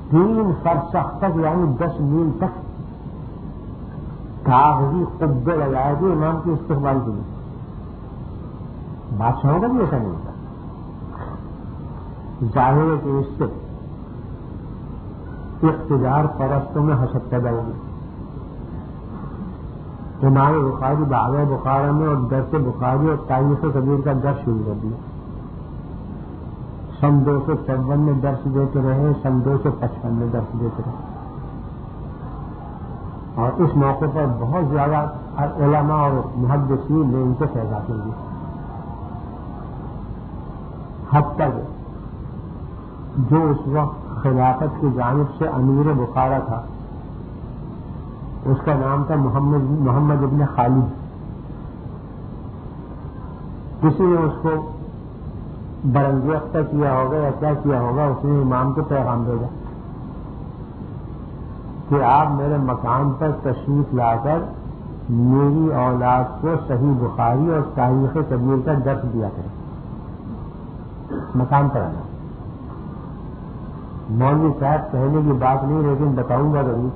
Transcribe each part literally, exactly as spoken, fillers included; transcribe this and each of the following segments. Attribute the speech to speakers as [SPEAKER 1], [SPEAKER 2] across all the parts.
[SPEAKER 1] تین فرسخ تک یعنی دس میل تک کاغذی قبے لگائے تھے امام کے استقبال کے لیے. بادشاہوں کا بھی ایسا نہیں ہوتا. ظاہر ہے کہ اس سے اقتدار پرستوں میں حسد پیدا ہوگی. امام بخاری باغ بخارا میں اور درس بخاری اور تاریخ کبیر کا درس شروع کر دیا. سن دو سو چون میں درس دیتے رہے, سن دو سو پچپن میں درس دیتے رہے, اور اس موقع پر بہت زیادہ علماء اور محدثین نے ان سے فیض حاصل کی. حد تک جو اس وقت خلافت کی جانب سے امیر بخارا تھا اس کا نام تھا محمد محمد ابن خالد. کسی نے اس کو برنگیختہ کیا ہوگا یا کیا کیا ہوگا, اس نے امام کو پیغام بھیجا کہ آپ میرے مکان پر تشریف لا کر میری اولاد کو صحیح بخاری اور تاریخ کبیر کا درس دیا کریں. مکان پر آنا. مولوی صاحب کہنے کی بات نہیں, لیکن بتاؤں گا ضرور.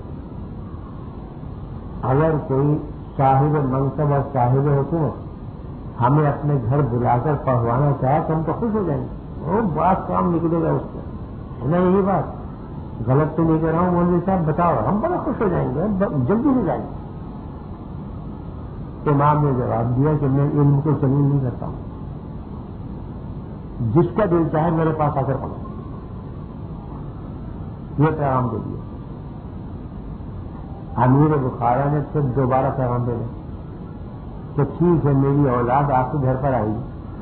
[SPEAKER 1] اگر کوئی صاحب منصب اور صاحب حکومت ہمیں اپنے گھر بلا کر پڑھوانا چاہے تو ہم تو خوش ہو جائیں گے. وہ بات کام نکلے گا اس سے, ہے نا یہی بات؟ غلط تو نہیں کہہ رہا ہوں مولوی صاحب, بتاؤ, ہم بڑا خوش ہو جائیں گے, جلدی ہو جائیں گے. امام نے جواب دیا کہ میں علم کو تسلیم نہیں کرتا ہوں, جس کا دل چاہے میرے پاس آ کر پڑھو. یہ پیغام دے دیا. امیر بخارا نے پھر دوبارہ پیغام دے دیا کہ ٹھیک ہے میری اولاد آپ کے گھر پر آئی,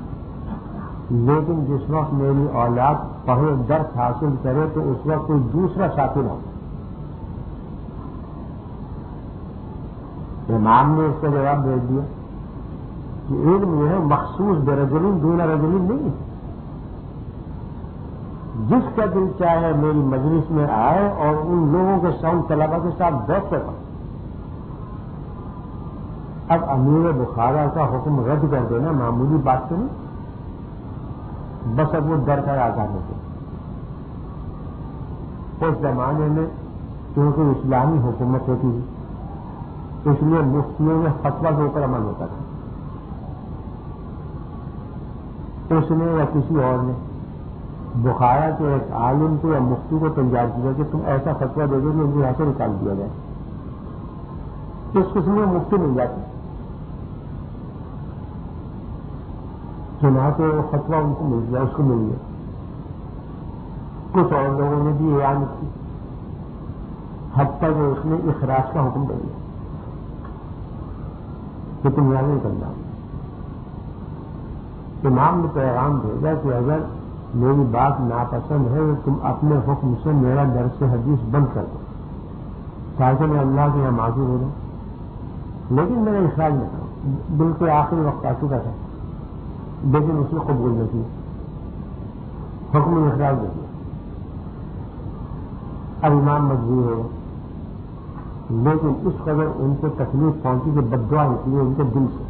[SPEAKER 1] لیکن جس وقت میری اولاد پڑھے درس حاصل کرے تو اس وقت کوئی دوسرا ساتھی نہ ہو. امام نے اس کا جواب بھیج دیا کہ علم جو ہے مخصوص برجلین دون رجلین نہیں ہے. جس کا دل چاہے میری مجلس میں آئے اور ان لوگوں کے ساتھ طلبا کے ساتھ بیٹھ کر پڑھے. اب امیر بخارا کا حکم رد کر دینا معمولی بات تو نہیں, بس اب وہ ڈر کر آزاد ہوتے. اس زمانے میں کیونکہ اسلامی حکومت ہوتی تھی اس لیے مفتیوں میں فتویٰ کے اوپر عمل ہوتا تھا. اس نے یا کسی اور نے بخارا کے ایک عالم کو یا مفتی کو تیار کیا کہ تم ایسا فتویٰ دے دو کہ ان کو یہاں سے نکال دیا جائے. اس قسم میں مفتی مل جاتی. چنانچہ وہ فتویٰ ان کو مل گیا, اس کو مل گیا. کچھ اور لوگوں نے بھی اعلان کی, حتیٰ کہ اس نے اخراج کا حکم دے دیا کہ تم یہاں نہیں کرنا. امام نے پیغام بھیجا کہ اگر میری بات ناپسند ہے تو تم اپنے حکم سے میرا درس حدیث بند کر دو تاکہ میں اللہ کے یہاں معذور ہو جاؤں. لیکن میں نے اخراج نہ کرا, بالکل آخری وقت آ چکا تھا, لیکن اس نے قبول نہ کیا, حکم نے اخراج نہ کیا. اب امام مجبور ہو, لیکن اس قدر ان کو تکلیف پہنچی کہ بددعا نکلی ان کے دل سے,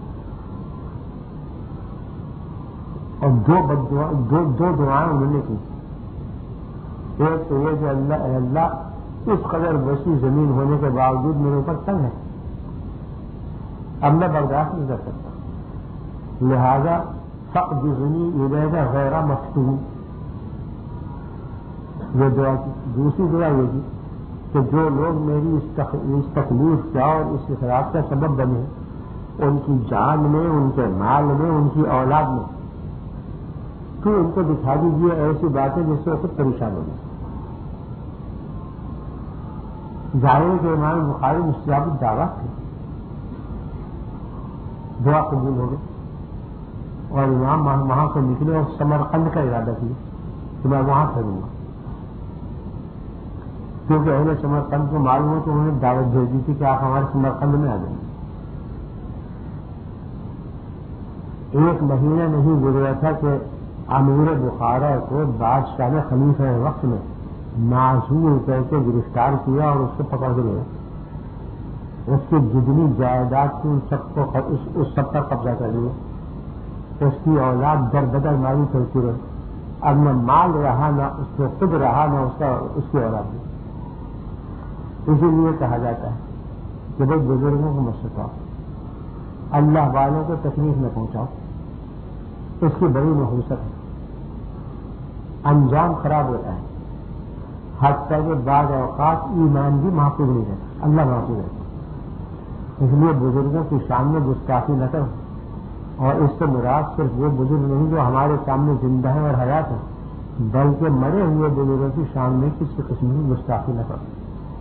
[SPEAKER 1] اور دو بددعا دو, دو دعائیں انہوں نے کی. ایک تو یہ کہ اللہ اے اللہ اس قدر وسیع زمین ہونے کے باوجود میرے اوپر تنگ ہے, اب میں برداشت نہیں کر سکتا, لہذا فاقبضنی الیک غیر مفتون. یہ دعا کی. دوسری دعا یہ کی کہ جو لوگ میری اس تکلیف کا اور اس خراب کا سبب بنے ان کی جان میں, ان کے مال میں, ان کی اولاد میں, تو ان کو دکھا دیجیے ایسی باتیں جس سے وہ خود پریشان ہو جائے. ظاہر کے امام بخاری مستجاب الدعوات تھے, دعا قبول ہو گئی اور امام وہاں سے نکلے اور سمرقند کا ارادہ کیا کہ میں وہاں کروں گا, کیونکہ اہل سمرقند کو معلوم ہو تو انہوں نے دعوت بھیج دی تھی کہ آپ ہمارے سمرقند میں آ جائیں. ایک مہینہ نہیں گزرا تھا کہ امیر بخارا کو بادشاہ نے خلیفہ وقت میں معذور کر کے گرفتار کیا اور اس کو پکڑ کے لیا. اس کی جتنی جائیداد تھی ان سب کو اس سب پر قبضہ کر لیا. اس کی اولاد در بدر ماری کرتی رہی. اب نہ مال رہا, نہ اس کو خود رہا, نہ اس کا اس کی اولاد بھی. اسی لیے کہا جاتا ہے کہ بھائی بزرگوں کو مت ستاؤ، اللہ والوں کو تکلیف نہ پہنچاؤ، اس کی بڑی نحوست ہے، انجام خراب ہوتا ہے، حتیٰ کہ بعض اوقات ایمان بھی محفوظ نہیں رہتا، اللہ محفوظ رہتا۔ اس لیے بزرگوں کی شان میں گستاخی نہ کرو، اور اس سے مراد صرف وہ بزرگ نہیں جو ہمارے سامنے زندہ ہیں اور حیات ہیں، بلکہ مرے ہوئے بزرگوں کی شان میں کسی قسم کی گستاخی نہ کرو۔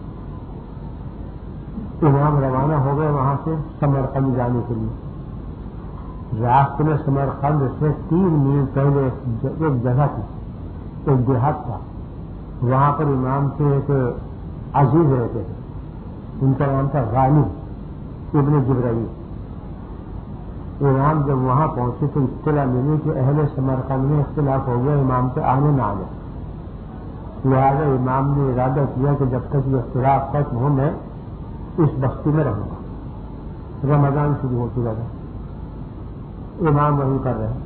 [SPEAKER 1] امام روانہ ہو گئے وہاں سے سمرقند جانے کے لیے۔ راستے میں سمرقند سے تین میل پہلے ایک جگہ تھی، ایک دیہات تھا، وہاں پر امام کے ایک عزیز رہتے تھے، ان کا نام تھا غالب ابن جبرائیل۔ امام جب وہاں پہنچے تو اطلاع ملی کہ اہل سمرقند میں اختلاف ہو گیا، امام کے آنے نہ آنے، لہٰذا امام نے ارادہ کیا کہ جب تک یہ اختلاف ختم ہو میں اس بستی میں رہوں گا۔ رمضان شروع ہو چکا تھا، امام وہیں پر رہے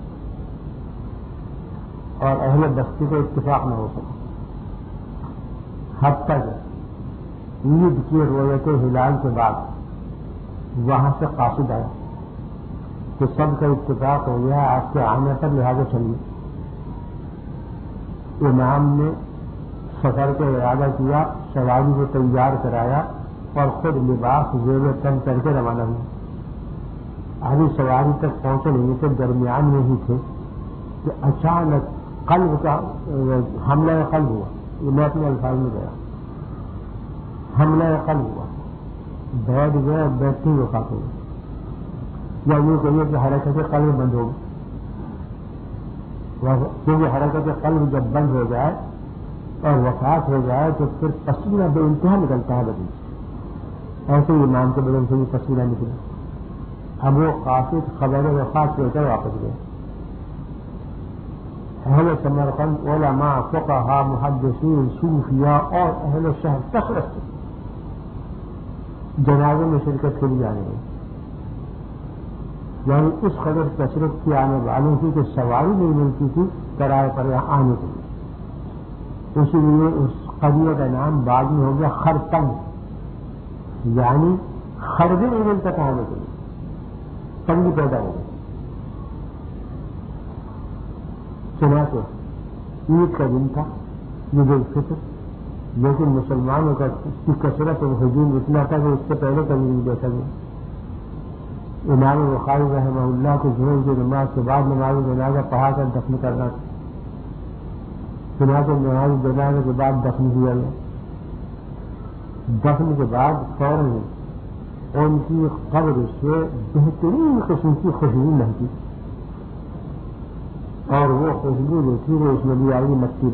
[SPEAKER 1] اور اہل بستی کو اتفاق نہ ہو سکا، حتیٰ کہ عید کی رویت ہلال کے بعد وہاں سے قاصد آیا کہ سب کا اتفاق ہو گیا آپ کے آنے پر، لہٰذا چلیے۔ امام نے سفر کا ارادہ کیا، سواری کو تیار کرایا اور خود لباس زیب تن کر کے روانہ ہوئے۔ ابھی سواری تک پہنچے نہیں تھے، درمیان میں ہی تھے کہ اچانک قلب کا حملہ قلب ہوا، یہ میں اپنے الفاظ میں گیا، حملہ قلب ہوا، بیٹھ گئے، بیٹھتے ہی وفات ہو گئے، یا یوں کہیے کہ حرکت قلب بند ہو گئی، کیونکہ حرکت قلب جب بند ہو جائے اور وفات ہو جائے تو پھر پسینہ بے انتہا نکلتا ہے بدن سے، ایسے ہی امام کے بدن سے بھی پسینہ نکلا۔ اب وہ قاصد خبر وفات لے کر واپس گئے۔ اہل سمرقند علماء، فقہاء، محدثین، صوفیاء اور اہل شہر کثرت سے جنازے میں شرکت کے لیے آنے گئے، یعنی اس قدر کثرت کی آنے والوں کی کہ سواری نہیں ملتی تھی کرائے پر یہاں آنے کے لیے۔ اسی لیے اس قبیلے کا نام بعد میں ہو گیا خرتنگ، یعنی خربے نہیں ملتا تھا آنے کے لیے، تنگی پیدا ہو گئی۔ چنانچہ عید کا دن تھا، عید الفطر، لیکن مسلمانوں کا کی کثرت اور ہجوم اتنا تھا کہ اس سے پہلے کبھی نہیں دیکھا گیا۔ امام بخاری رحمہ اللہ کو ظہر کی نماز کے بعد نماز جنازہ پڑھا کر دفن کرنا تھا، چنانچہ نماز جنازہ کے بعد دفن کیا گیا۔ دفن کے بعد فوراً ان کی قبر سے بہترین قسم کی خوشبو مہکی، اور وہ خوشبو جو تھی وہ اس میں بھی آئی مٹی۔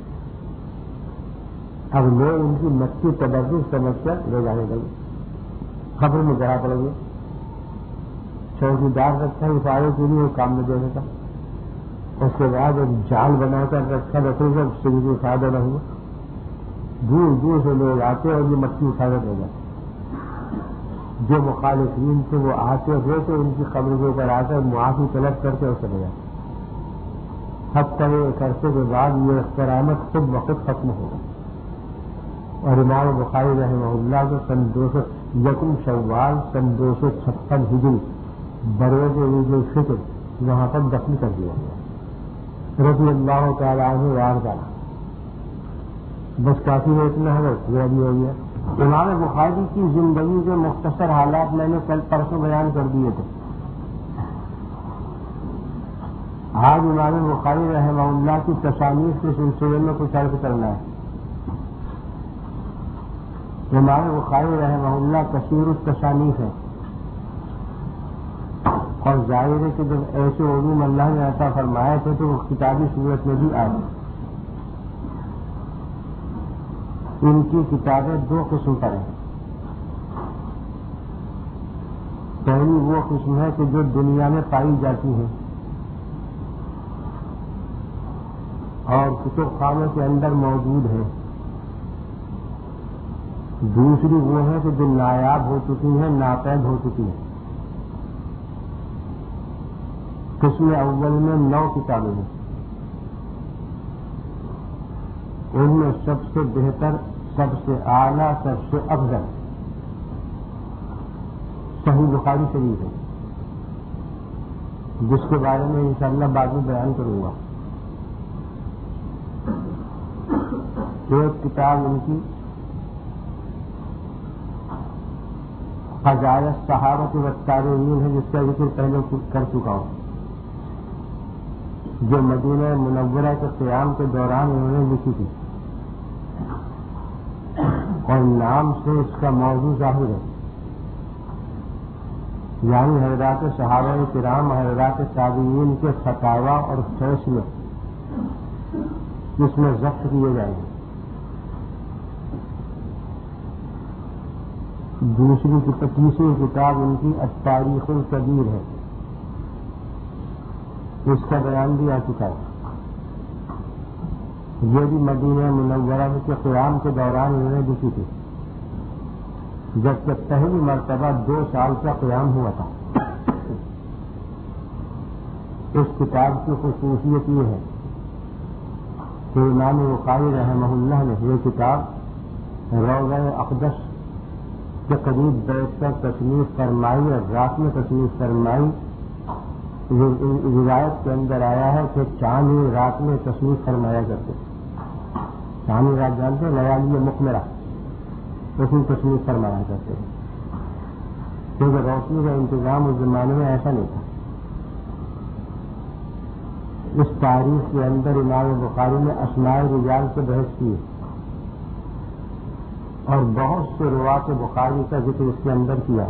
[SPEAKER 1] اب لوگ ان کی مٹی تبرک سمجھ کر لے جانے لگے، قبر میں گرا پڑ گئے۔ چوکی دار رکھا حفاظت کے لیے وہ کام میں دے دیتا، اس کے بعد ایک جال بنا کر رکھا رکھے گا، اس سے بھی کوئی فائدہ نہ ہوا۔ دور دور سے لوگ آتے اور یہ مٹی حفاظت ہو جاتی، جو مخالفین تھے وہ آتے ہوئے تو ان کی قبر کے اوپر آ کر معافی طلب کر کے اسے لے جاتے، حتیٰ ایک عرصے کے بعد یہ کرامت خود بخود ختم ہو گئی۔ اور امام بخاری رحمہ اللہ کو سن دو سو یکم شوال سن دو سو چھپن ہجری بروز عید الفطر وہاں پر دفن کر دیا گیا، رضی اللہ تعالیٰ عنہ وارضاہ۔ بس کافی ہے اتنا ہے، پورا بھی ہو گیا۔ امام بخاری کی زندگی کے مختصر حالات میں نے کل پرسوں بیان کر دیے تھے۔ آج امام بخاری رحمہ اللہ کی تصانیف کے سلسلے میں کچھ عرض کرنا ہے۔ امام بخاری رحمہ اللہ کثیر التصانیف ہے، اور ظاہر ہے کہ جب ایسے علوم اللہ نے عطا فرمائے تھے تو وہ کتابی صورت میں بھی آئے۔ ان کی کتابیں دو قسم پر ہیں۔ پہلی وہ قسم ہے کہ جو دنیا میں پائی جاتی ہیں اور کتب خانوں کے اندر موجود ہیں، دوسری وہ ہے کہ جو نایاب ہو چکی ہیں، ناپید ہو چکی ہیں۔ قسم اول میں نو کتابیں ہیں، ان میں سب سے بہتر سب سے اعلیٰ سب سے افضل صحیح بخاری شریف ہے، جس کے بارے میں انشاءاللہ بعد میں بیان کروں گا. ایک کتاب ان کی فضائل صحابہ والتابعین ہے، جس کا ذکر پہلے کر چکا ہوں، جو مدینہ منورہ کے قیام کے دوران انہوں نے لکھی تھی، اور نام سے اس کا موضوع ظاہر ہے، یعنی حضرات صحابہ کرام حضرات تابعین کے فتاوی اور فیصلے اس میں ضبط کیے جائیں گے. دوسری تیسری کتاب ان کی التاریخ الکبیر ہے، اس کا بیان بھی آ چکا ہے. یہ بھی مدینہ منورہ کے قیام کے دوران انہوں نے لکھی تھی، جبکہ پہلی مرتبہ دو سال کا قیام ہوا تھا. اس کتاب کی خصوصیت یہ ہے کہ امام بخاری رحمہ اللہ نے یہ کتاب روضہ اقدس کے قریب بیٹھ کر تصنیف فرمائی، اور رات میں تصنیف فرمائی. روایت کے اندر آیا ہے کہ چاندنی رات میں تصنیف فرمایا کرتے. چاندنی رات جانتے لیالی مکملہ، اس میں تصنیف فرمایا کرتے ہیں، کیونکہ روشنی کا انتظام اس زمانے میں ایسا نہیں تھا. اس تاریخ کے اندر امام بخاری نے اسماء رجال سے بحث کی اور بہت سے روات بخاری کا ذکر اس کے اندر کیا.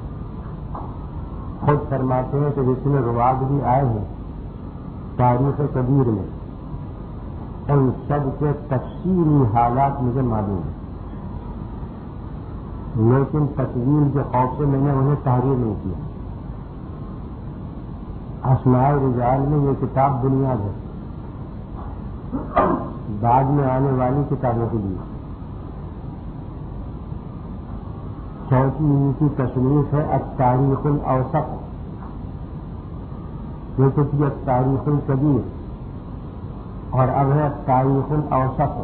[SPEAKER 1] خود فرماتے ہیں کہ جس میں روات بھی آئے ہیں تاریخ کبیر میں، ان سب کے تفصیلی حالات مجھے معلوم ہیں، لیکن تصویر کے خوف سے میں نے انہیں تحریر نہیں کیا. اسماء رجال میں یہ کتاب بنیاد ہے بعد میں آنے والی کتابوں کے لیے. چوتھی ان کی تصنیف ہے التاریخ الاوسط، یہ تو تھی التاریخ الکبیر، اور اب ہے التاریخ الاوسط.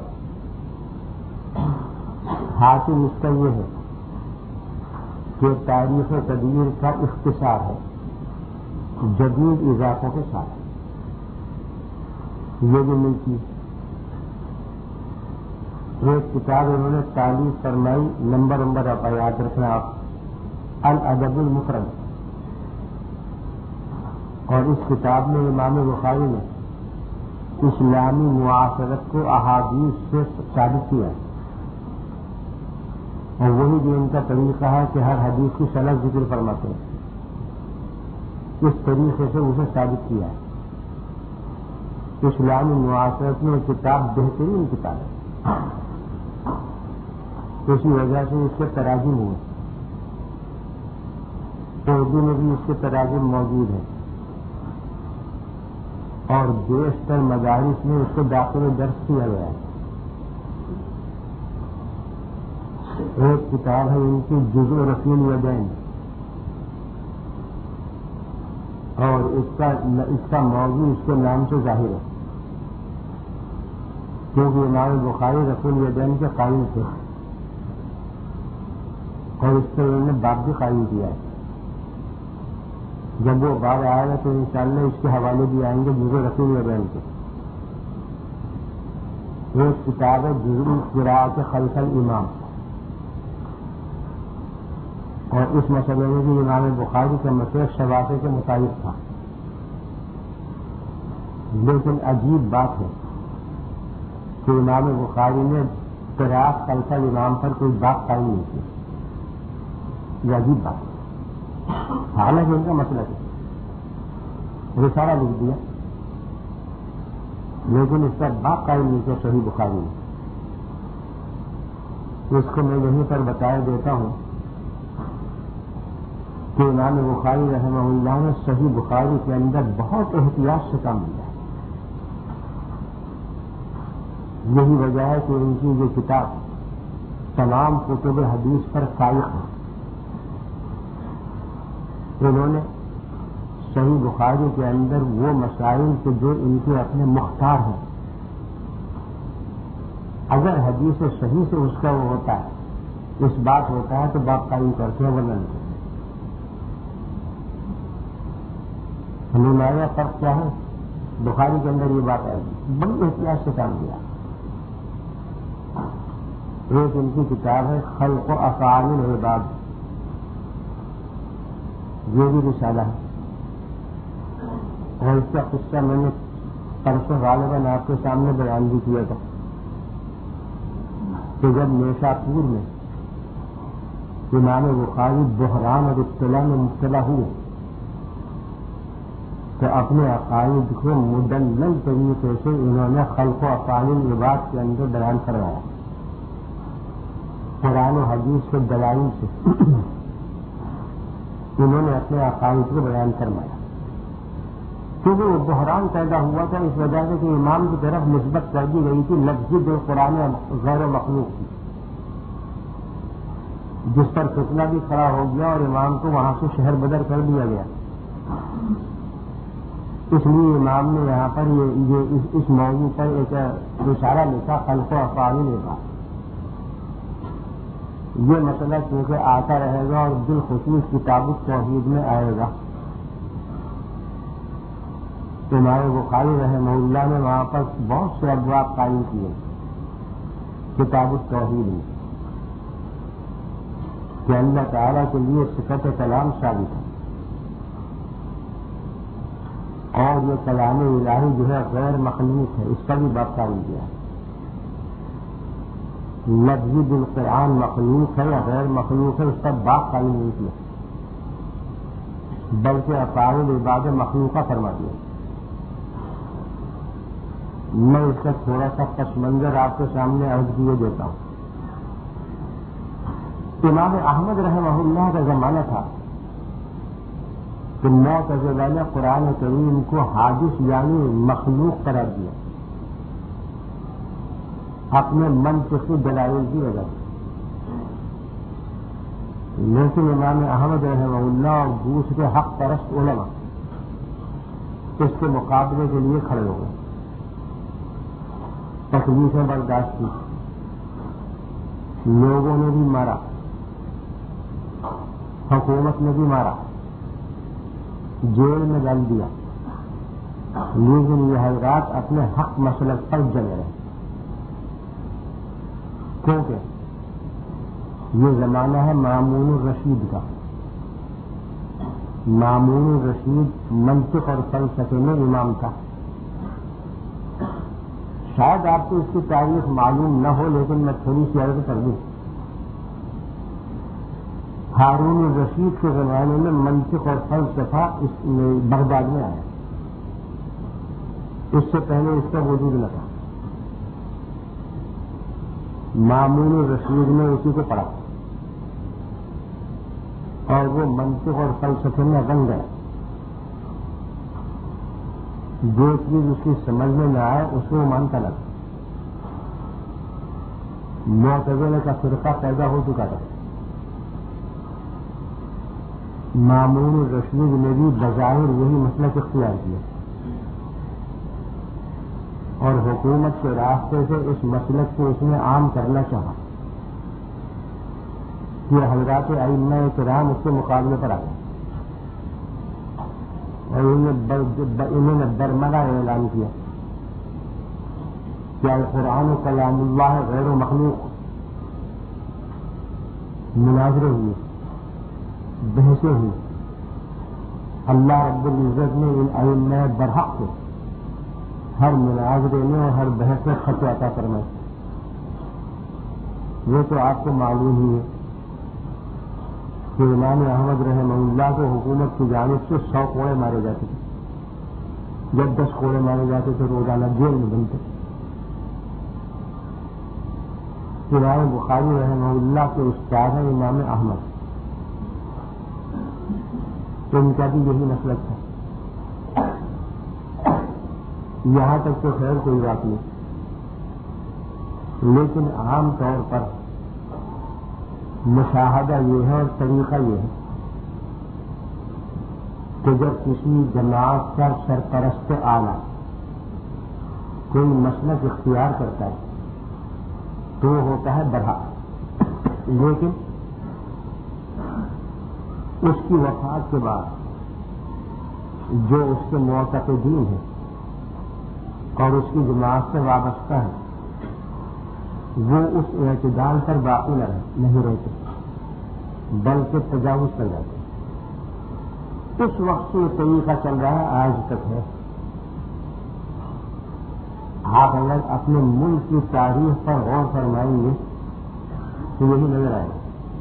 [SPEAKER 1] حاصل اس کا یہ ہے کہ تاریخ کبیر کا اختصار ہے جدید اضافوں کے ساتھ. یہ جو ملتی ایک کتاب انہوں نے تعلیف فرمائی، نمبر نمبر آپ یاد رکھنا آپ، الادب المفرد، اور اس کتاب میں امام بخاری نے اسلامی معاشرت کو احادیث سے ثابت کیا، اور وہی جو ان کا طریقہ ہے کہ ہر حدیث کی سند ذکر فرماتے ہیں، اس طریقے سے اسے ثابت کیا ہے. اسلامی معاشرت میں کتاب بہترین کتاب ہے، اسی وجہ سے اس کے تراجم ہوئے. اردو میں بھی اس کے تراجم موجود ہیں، اور بیشتر مدارس میں اس کو داخل درس کیا گیا ہے. ایک کتاب ہے ان کی جزء رفیع الیدین، اور اس کا اس کا موضوع اس کے نام سے ظاہر ہے، کیونکہ امام بخاری رفیع الیدین کے قائل تھے، اور اس سے انہوں نے باب بھی قائم کیا ہے. جب وہ باب آئے گا تو انشاءاللہ اس کے حوالے بھی آئیں گے جزء رفیع الیدین کے. ایک کتاب ہے جزء قراءۃ خلف الامام، اور اس مسئلے میں بھی امام بخاری کا مسئلہ شوافے کے مطابق تھا. لیکن عجیب بات ہے کہ امام بخاری نے قراءۃ خلف الامام پر کوئی بات قائم نہیں کی. یہ عجیب بات ہے، حالانکہ ان کا مسئلہ ہے، رسالہ لکھ دیا، لیکن اس پر بات قائم نہیں کیا صحیح بخاری نے. اس کو میں یہیں پر بتایا دیتا ہوں کہ امام بخاری رحمہ اللہ نے صحیح بخاری کے اندر بہت احتیاط سے کام لیا. یہی وجہ ہے کہ ان کی یہ کتاب تمام کتب حدیث پر فائق ہے. انہوں نے صحیح بخاری کے اندر وہ مسائل کے جو ان کے اپنے مختار ہیں اگر حدیث صحیح سے اس کا وہ ہوتا ہے، اس بات ہوتا ہے تو بات قائم کرتے ہیں، ورنہ نہیں۔ ہمیں نیا فرق کیا ہے؟ بخاری کے اندر یہ بات آئے گی، بڑی احتیاط سے کام کیا۔ ایک ان کی کتاب ہے خلق و افعال العباد، یہ بھی رسالہ ہے، اور اس کا قصہ میں نے پرسوں غالباً آپ کے سامنے بیان بھی کیا تھا کہ جب نیشا پور میں امام بخاری بحران اور ابتلا میں مبتلا ہوئے تو اپنے عقائد کو مدلل طریقے سے انہوں نے خلق و افعال العباد کے اندر بیان کروایا، قرآن و حدیث کے دلائل سے انہوں نے اپنے عقائد کو بیان کروایا۔ کیونکہ وہ بحران پیدا ہوا تھا اس وجہ سے کہ امام کی طرف نسبت کر دی گئی تھی لفظی جو قرآن غیر مخلوق تھی، جس پر فتنہ بھی کھڑا ہو گیا اور امام کو وہاں سے شہر بدر کر دیا گیا۔ اس لیے امام نے یہاں پر یہ, یہ اس, اس موضوع پر ایک اشارہ لکھا خلق و افعال العباد۔ یہ مسئلہ کیونکہ آتا رہے گا اور بالخصوص کتاب التوحید میں آئے گا، امام بخاری رحمہ اللہ نے وہاں پر بہت سے ابواب قائم کیے کتاب التوحید میں کہ اللہ تعالیٰ کے لیے صفت کلام ثابت ہے، اور یہ کلام الہی جو ہے غیر مخلوق ہے، اس کا بھی بات قائم کیا ہے۔ لفظی بالقرآن مخلوق ہے یا غیر مخلوق ہے، اس کا بات قائم نہیں کیا، بلکہ افعال العباد مخلوقہ فرما دیا۔ میں اس کا تھوڑا سا پس منظر آپ کے سامنے عرض کیے دیتا ہوں۔ امام احمد رحمہ اللہ کا زمانہ تھا کہ معتزلہ نے قرآن کریم کو حادث یعنی مخلوق قرار دیا اپنے منطقی دلائل کی وجہ سے، لیکن امام احمد رحمہ اللہ اور دوسرے حق پرست علماء اس کے مقابلے کے لیے کھڑے ہو گئے، تکلیفیں برداشت کی، لوگوں نے بھی مارا، حکومت نے بھی مارا، جیل میں ڈال دیا، لیکن یہ حضرات اپنے حق مسلک پر جمے رہے، کیونکہ یہ زمانہ ہے مامون الرشید کا۔ مامون الرشید منطق اور فلسفے میں امام تھا، شاید آپ کو اس کی تاریخ معلوم نہ ہو، لیکن میں تھوڑی سی عرض کر دوں۔ ہارون الرشید کے زمانے میں منطق اور فلسفہ اس بغداد میں آیا، اس سے پہلے اس کا وجود نہ تھا۔ مامون الرشید نے اسی کو پڑھا اور وہ منطق اور فلسفے میں رنگ گئے، جو چیز اس کی سمجھ میں نہ آئے اس کو مانتا لگا۔ معتزلہ کا فرقہ پیدا ہو چکا تھا، مامون الرشید نے بھی بظاہر وہی مسلک اختیار کیا اور حکومت کے راستے سے اس مسلک کو اس نے عام کرنا چاہا کہ حضرات ائمہ کرام اس کے مقابلے پر آ گئے اور انہوں نے برملا اعلان کیا کہ القرآن کلام اللہ غیر و مخلوق۔ مناظرے ہوئے، بحثیں ہوئی، اللہ رب العزت نے ان ائمہ برحق کو ہر مناظرے میں اور ہر بحث میں خط عطا فرمائے۔ وہ تو آپ کو معلوم ہی ہے کہ امام احمد رحمہ اللہ کو حکومت کی جانب سے سو کوڑے مارے جاتے تھے، جب دس کوڑے مارے جاتے تھے روزانہ جیل میں بنتے۔ امام بخاری رحمہ اللہ کے استاد ہیں امام احمد، تو ان کا بھی یہی مسلک تھا۔ یہاں تک تو خیر کوئی بات نہیں، لیکن عام طور پر مشاہدہ یہ ہے اور طریقہ یہ ہے کہ جب کسی جماعت کا سرپرست اعلیٰ کوئی مسلک اختیار کرتا ہے دو ہوتا ہے برحق، لیکن اس کی وفات کے بعد جو اس کے معتقدین ہیں اور اس کی جماعت سے وابستہ ہے وہ اس اعتدال پر باقی نہ رہ نہیں رہتے بلکہ تجاوز کر جاتے ہیں۔ اس وقت سے یہ طریقہ چل رہا ہے، آج تک ہے۔ آپ اگر اپنے ملک کی تاریخ پر غور فرمائیں گے تو یہی نظر آئے گا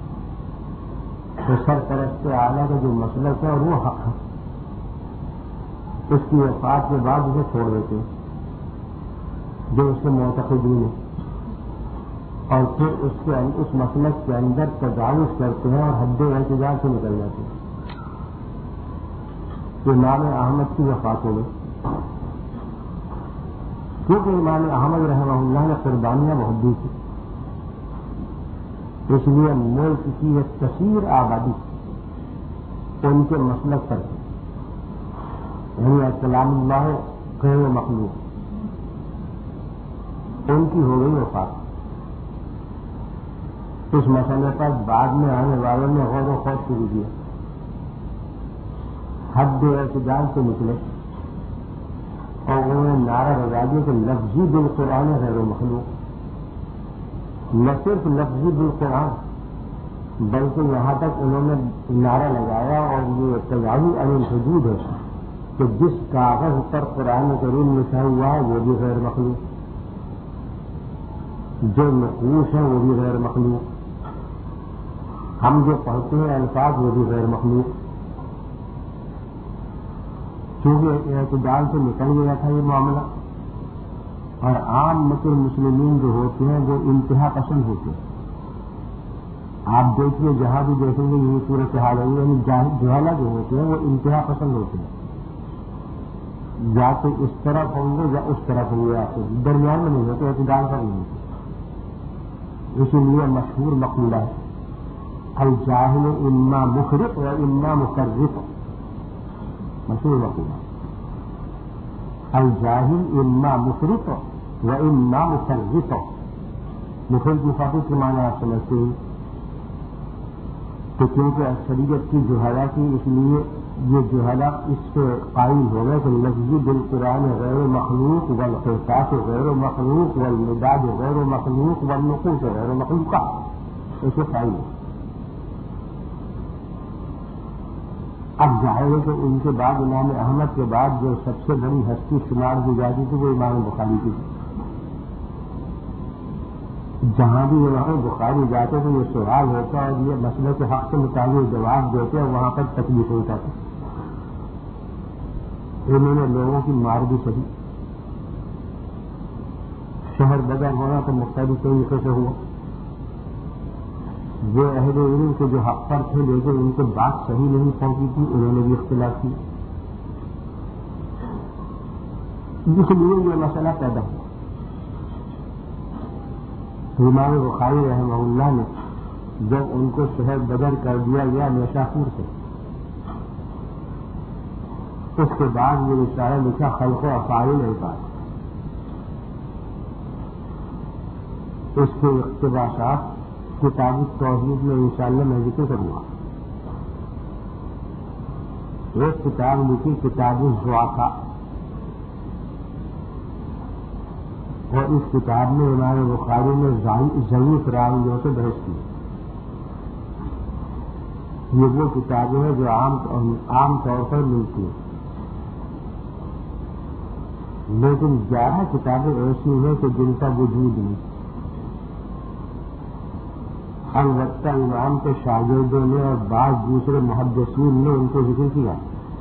[SPEAKER 1] کہ سرپرست اعلیٰ کا جو مسلک ہے اور وہ حق ہے، اس کی وفات کے بعد اسے چھوڑ دیتے ہیں جو اس کے معتقدین ہیں، اور پھر اس کے اس مسلک کے اندر تجاوز کرتے ہیں اور حد احتجاج سے نکل جاتے ہیں۔ امام احمد کی وفات ہو گئی کیونکہ امام احمد رحمہ اللہ نے قربانیاں بہت دی تھی، اس لیے ملک کی ایک کثیر آبادی ان کے مسلک پر تھی، یعنی کلام اللہ غیر مخلوق، ان کی ہو گئی وفات۔ اس مسئلے پر بعد میں آنے والوں نے غور و خوف شروع کیا، حد احتجاج سے نکلے اور انہوں نے نعرہ لگا دیا کہ لفظی بالقرآن غیر مخلوق، نہ صرف لفظی بالقرآن بلکہ یہاں تک انہوں نے نعرہ لگایا اور یہ تجاوز عن الحدود ہے کہ جس کاغذ پر قرآن کریم لکھا ہوا ہے وہ بھی غیر مخلوق، جو نقوش ہے وہ بھی غیر مخلوق، ہم جو پڑھتے ہیں الفاظ وہ بھی غیر مخلوق، کیونکہ اعتدال سے نکل گیا تھا یہ معاملہ۔ اور عام مت المسلمین جو ہوتے ہیں وہ انتہا پسند ہوتے ہیں۔ آپ دیکھیے جہاں بھی دیکھیں گے یہی صورت حال ہے، یعنی جہلا جو ہوتے ہیں وہ انتہا پسند ہوتے ہیں، یا تو اس طرف ہوں گے یا اس طرف ہوں گے، آپ درمیان میں نہیں ہوتے، اعتدال پر نہیں ہوتے۔ اسی لیے مشہور مقولہ ہے الجاہل اما مفرط و اما مفرط، مشہور مقولہ الجاہل اما مفرط و اما مفرط۔ مفرط مفرط کے معنی آپ سمجھتے ہیں کہ کیونکہ اکثریت کی جہالہ کی، اس لیے یہ جہالہ اس سے قائل ہو گئے کہ لفظی بالقرآن غیر مخلوق والقصاص غیر مخلوق والمداد غیر مخلوق والنقوش غیر مخلوقہ، اسے قائل ہے۔ اب ظاہر ہے کہ ان کے بعد امام احمد کے بعد جو سب سے بڑی ہستی شمار کی جاتی تھی وہ امام بخاری کی تھی۔ جہاں بھی امام بخاری جاتے تو یہ سوال ہوتا اور یہ مسئلے کے حق سے متعلق جواب دیتے اور وہاں پر تکلیف ہوتا تھا۔ انہوں نے لوگوں کی مار بھی سہی، شہر بدر ہونا تو مختلف طریقے سے ہوا، وہ اہل علم کے جو حق پر تھے لیکن ان کو بات صحیح نہیں پہنچی تھی، انہوں نے بھی اختلاف کی، جس لیے یہ مسئلہ پیدا ہوا۔ امام بخاری رحمہ اللہ نے جب ان کو شہر بدر کر دیا گیا نیشاپور سے، اس کے بعد یہ رسالہ لکھا خلق و افعال العباد۔ اس کے اقتباسات کتاب التوحید میں انشاءاللہ میں ذکر کروں گا۔ ایک کتاب لکھی کتاب الضعفاء، اور اس کتاب میں امام بخاری نے ضعیف راویوں سے بحث کی۔ یہ وہ کتابیں ہیں جو عام عام طور پر ملتی ہیں، لیکن گیارہ کتابیں ایسی ہیں کہ جن کا وجود نہیں۔ البتہ امام کے شاگردوں نے اور بعض دوسرے محدثین نے ان کو ذکر کیا۔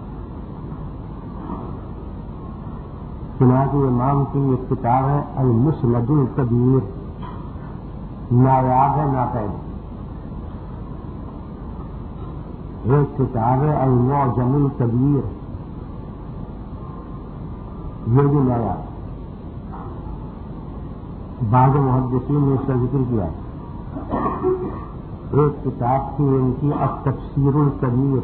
[SPEAKER 1] چنانچہ امام کی ایک کتاب ہے المسند الکبیر، نایاب ہے ناقید۔ ایک کتاب ہے المعجم الکبیر، یہ بھی نایاب۔ بعض محدثین نے اس کا ذکر کیا ہے۔ ایک کتاب تھی ان کی التفسیر الکبیر،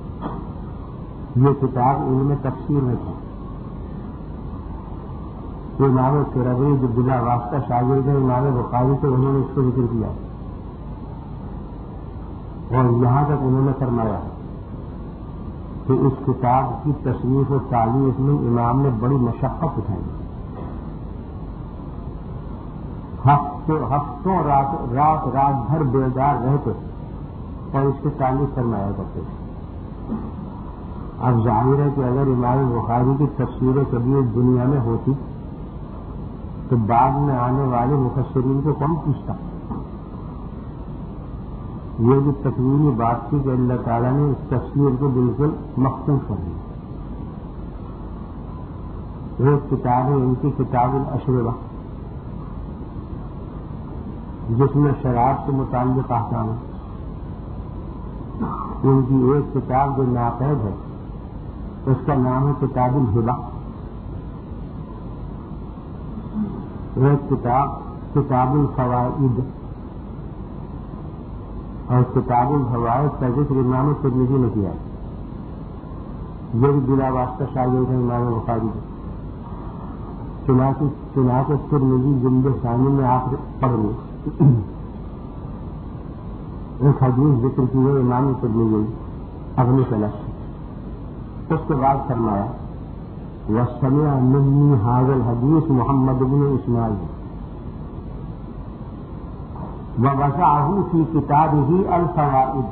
[SPEAKER 1] یہ کتاب ان میں تفسیر میں تھی۔ امام ترمذی جو بلا واسطہ شاگرد ہے امام بخاری سے، انہوں نے اس کو ذکر کیا اور یہاں تک انہوں نے فرمایا کہ اس کتاب کی تصنیف و تعلیف میں امام نے بڑی مشقت اٹھائی، ہفتوں رات رات رات بھر بیدار رہتے اور اس کی تعلیف فرمایا کرتے تھے۔ اب ظاہر ہے کہ اگر امام بخاری کی تفسیر کبیر دنیا میں ہوتی تو بعد میں آنے والے مفسرین کو کون پوچھتا؟ یہ بھی تکوینی بات تھی کہ اللہ تعالیٰ نے اس تفسیر کو بالکل مخصوص کر دیا۔ ایک کتاب ہے ان کی کتاب الاشربہ، جس میں شراب سے متعلق احکام ہے۔ ان کی ایک کتاب جو ناقید ہے اس کا نام ہے کتاب الہبہ، ایک کتاب کتاب الفوائد، اور کتاب الفوائد کا ذکر امام ترمذی نے کیا ہے، یہ بھی بلا واسطہ شاگرد ہے امام بخاری کے۔ چنانچہ چنانچہ ترمذی جلد ثانی میں آپ پڑھ لیں ایک حدیث ذکر کی ہے امام ترمذی اپنی طرف سے، اس کے بعد فرمایا وَسَمِعَ مِنِّي هَذَا الْحَدِيث محمد بن اسماعیل وَوَضَعَهُ فِي كِتَابِهِ الْفَوَائِد،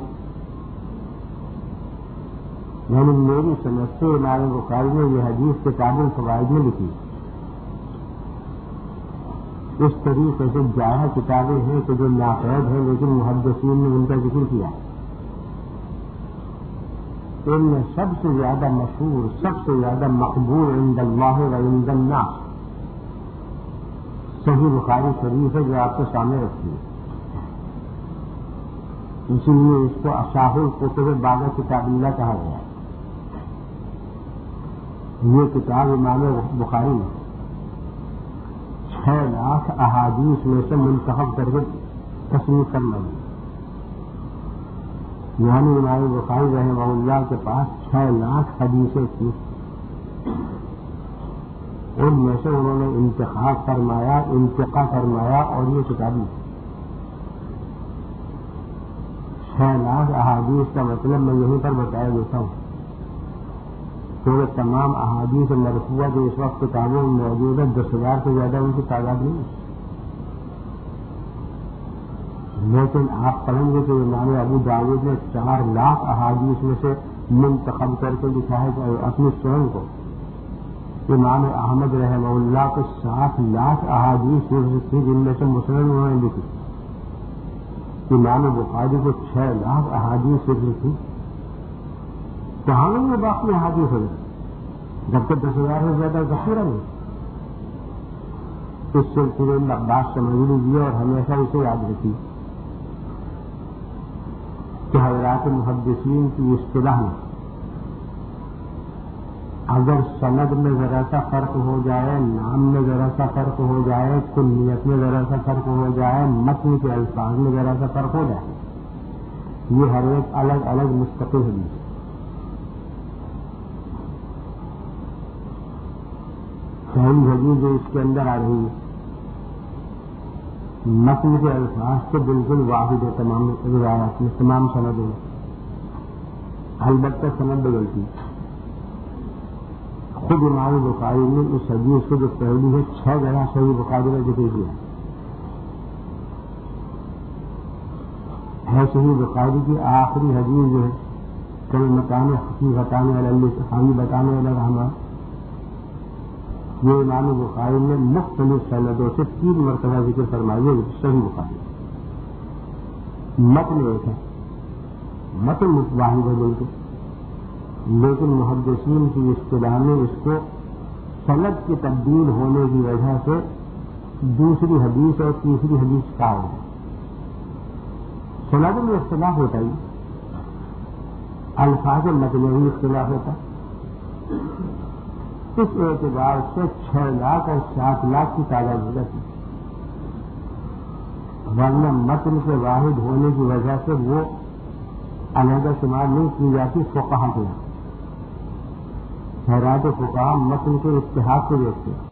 [SPEAKER 1] یعنی میری سمجھ سے امام بخاری نے یہ حدیث کتاب الفوائد میں لکھی۔ اس طریقے سے جائے کتابیں ہیں کہ جو ناقید ہیں لیکن محدثین نے ان کا ذکر کیا۔ ان میں سب سے زیادہ مشہور، سب سے زیادہ مقبول عند اللہ و عند الناس صحیح بخاری شریف ہے جو آپ کے سامنے رکھی ہے، اسی لیے اس کو اصح الکتب بعد کتاب اللہ کہا گیا ہے۔ یہ کتاب امام بخاری نے چھ لاکھ احادیث میں سے منتخب کر کے تصنیف کرنا ہے، یعنی امام بخاری رحمہ اللہ کے پاس چھ لاکھ حدیثیں تھیں، ان میں سے انہوں نے انتخاب فرمایا، انتقا فرمایا اور یہ کتاب لکھی۔ چھ لاکھ احادیث کا مطلب میں یہیں پر بتایا دیتا ہوں، کیونکہ تمام احادیث مرفوعہ جو اس وقت کتابوں میں موجود ہے دس ہزار سے زیادہ ان کی تعداد نہیں ہے، لیکن آپ پڑھیں گے کہ امام ابو داؤد نے چار لاکھ احادیث میں سے منتخب کر کے لکھا ہے کہ اپنی سنن کو، امام احمد رحمہ اللہ کو سات لاکھ احادیث تھی جن میں سے مسند انہوں نے لکھی، امام بخاری کو چھ لاکھ احادیث لکھی، کہاں نہیں یہ باقی احادیث ہو گئی جبکہ دس ہزار سے زیادہ ذخیرہ نہیں۔ اس سلسلے میں بات سمجھ لیجیے اور ہمیشہ اسے یاد رکھیے کہ حضرات محدثین کی اصطلاح میں اگر سند میں ذرا سا فرق ہو جائے، نام میں ذرا سا فرق ہو جائے، کلیت میں ذرا سا فرق ہو جائے، متن کے الفاظ میں ذرا سا فرق ہو جائے، یہ ہر ایک الگ الگ مستقل حدیث ہے۔ صحیح حدیث جو اس کے اندر آ رہی ہے متن کے الفاظ تو بالکل واحد ہے تمام روایات میں، تمام سندوں میں، البتہ سند بدلتی ہے۔ خود امام بخاری نے اس حدیث کو جو پہلی ہے چھ جگہ صحیح بخاری میں ذکر کیا ہے۔ صحیح بخاری کی آخری حدیث جو ہے کل مکان حقیقتان حاوی بتانے والا رحمان، یہ امام بخاری نے مختلف سندوں سے تین مرتبہ ذکر فرمائی ہے صحیح بخاری۔ متن ایک ہے، متن واحد ہے بالکل، لیکن محدثین کی اصطلاح میں اس کو سند کی تبدیل ہونے کی وجہ سے دوسری حدیث اور تیسری حدیث کا ہے۔ سند میں اختلاف ہوتا ہی، الفاظ متن میں اختلاف ہوتا، اس اعتبار سے چھ لاکھ اور سات لاکھ کی تعداد ہو جاتی، ورنہ متن کے واحد ہونے کی وجہ سے وہ علیحدہ شمار نہیں کی جاتی فقہا کے یہاں۔ حیرات فقہا متن کے اتحاد کو دیکھتے ہیں۔